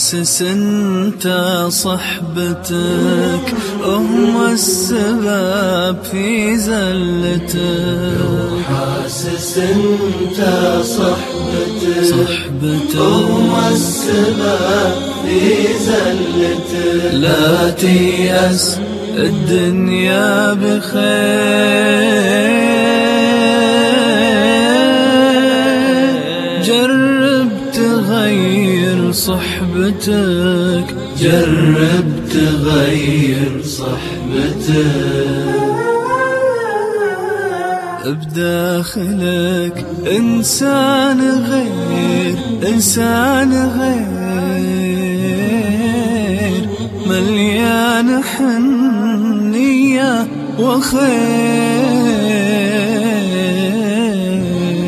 حاسس انت صحبتك هم السبب في زلتك، حاسس انت صحبتك هم السبب في زلتك. لا تيأس الدنيا بخير، جرب تغير صحبتك، جرب تغير صحبتك. بداخلك إنسان غير، إنسان غير، مليان حنية وخير.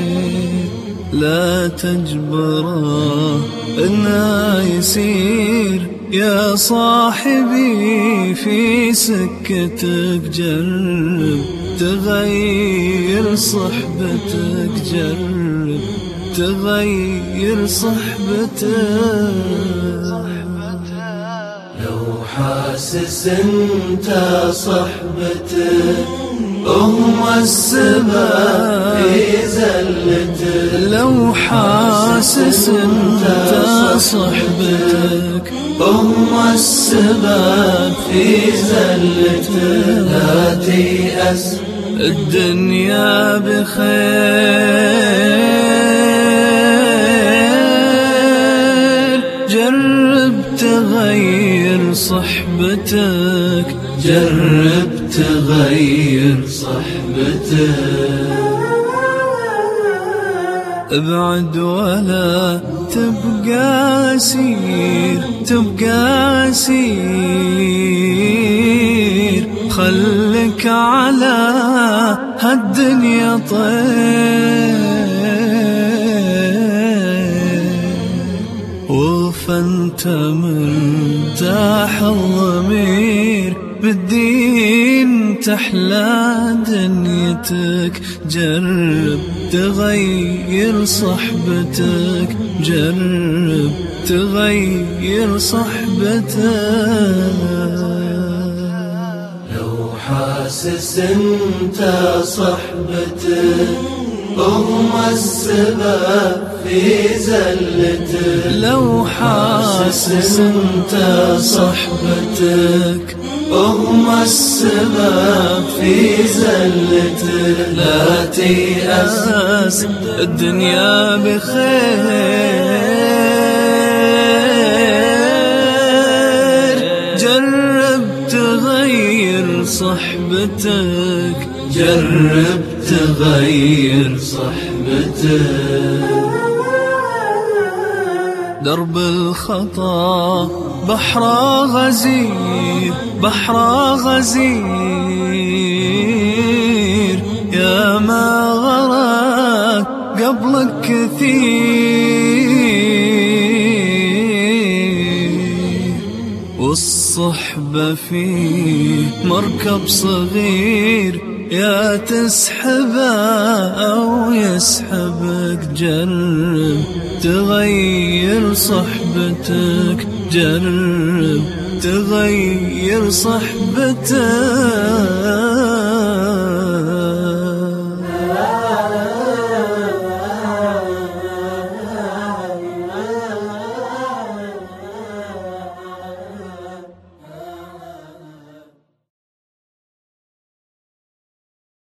لا تجبره إنه يسير يا صاحبي في سكتك، جرب تغير صحبتك، جرب تغير صحبتك. لو حاسس انت صحبتك هم السبب في زلتك، لو حاسس انت صحبتك هم السبب في زلتك. لا تيأس الدنيا بخير، جرب تغير صحبتك، جرب تغير صحبتك. ابعد ولا تبقى أسير، تبقى أسير، خلك على هالدنيا طير، وفانت مرتاح الضمير، بالدين تحلى دنيتك، جرب تغير صحبتك، جرب تغير صحبتك. لو حاسس انت صحبتك هم السبب في زلتك، لو حاسس انت صحبتك هم السبب في زلتك. لا تيأس الدنيا بخير، جرب تغير صحبتك، جرب تغير صحبتك. درب الخطا بحر غزير، بحر غزير، يا ما غرق قبلك كثير، والصحبة فيه مركب صغير، يا تسحبه أو يسحبك، جرب تغير صحبتك، جرب تغير صحبتك.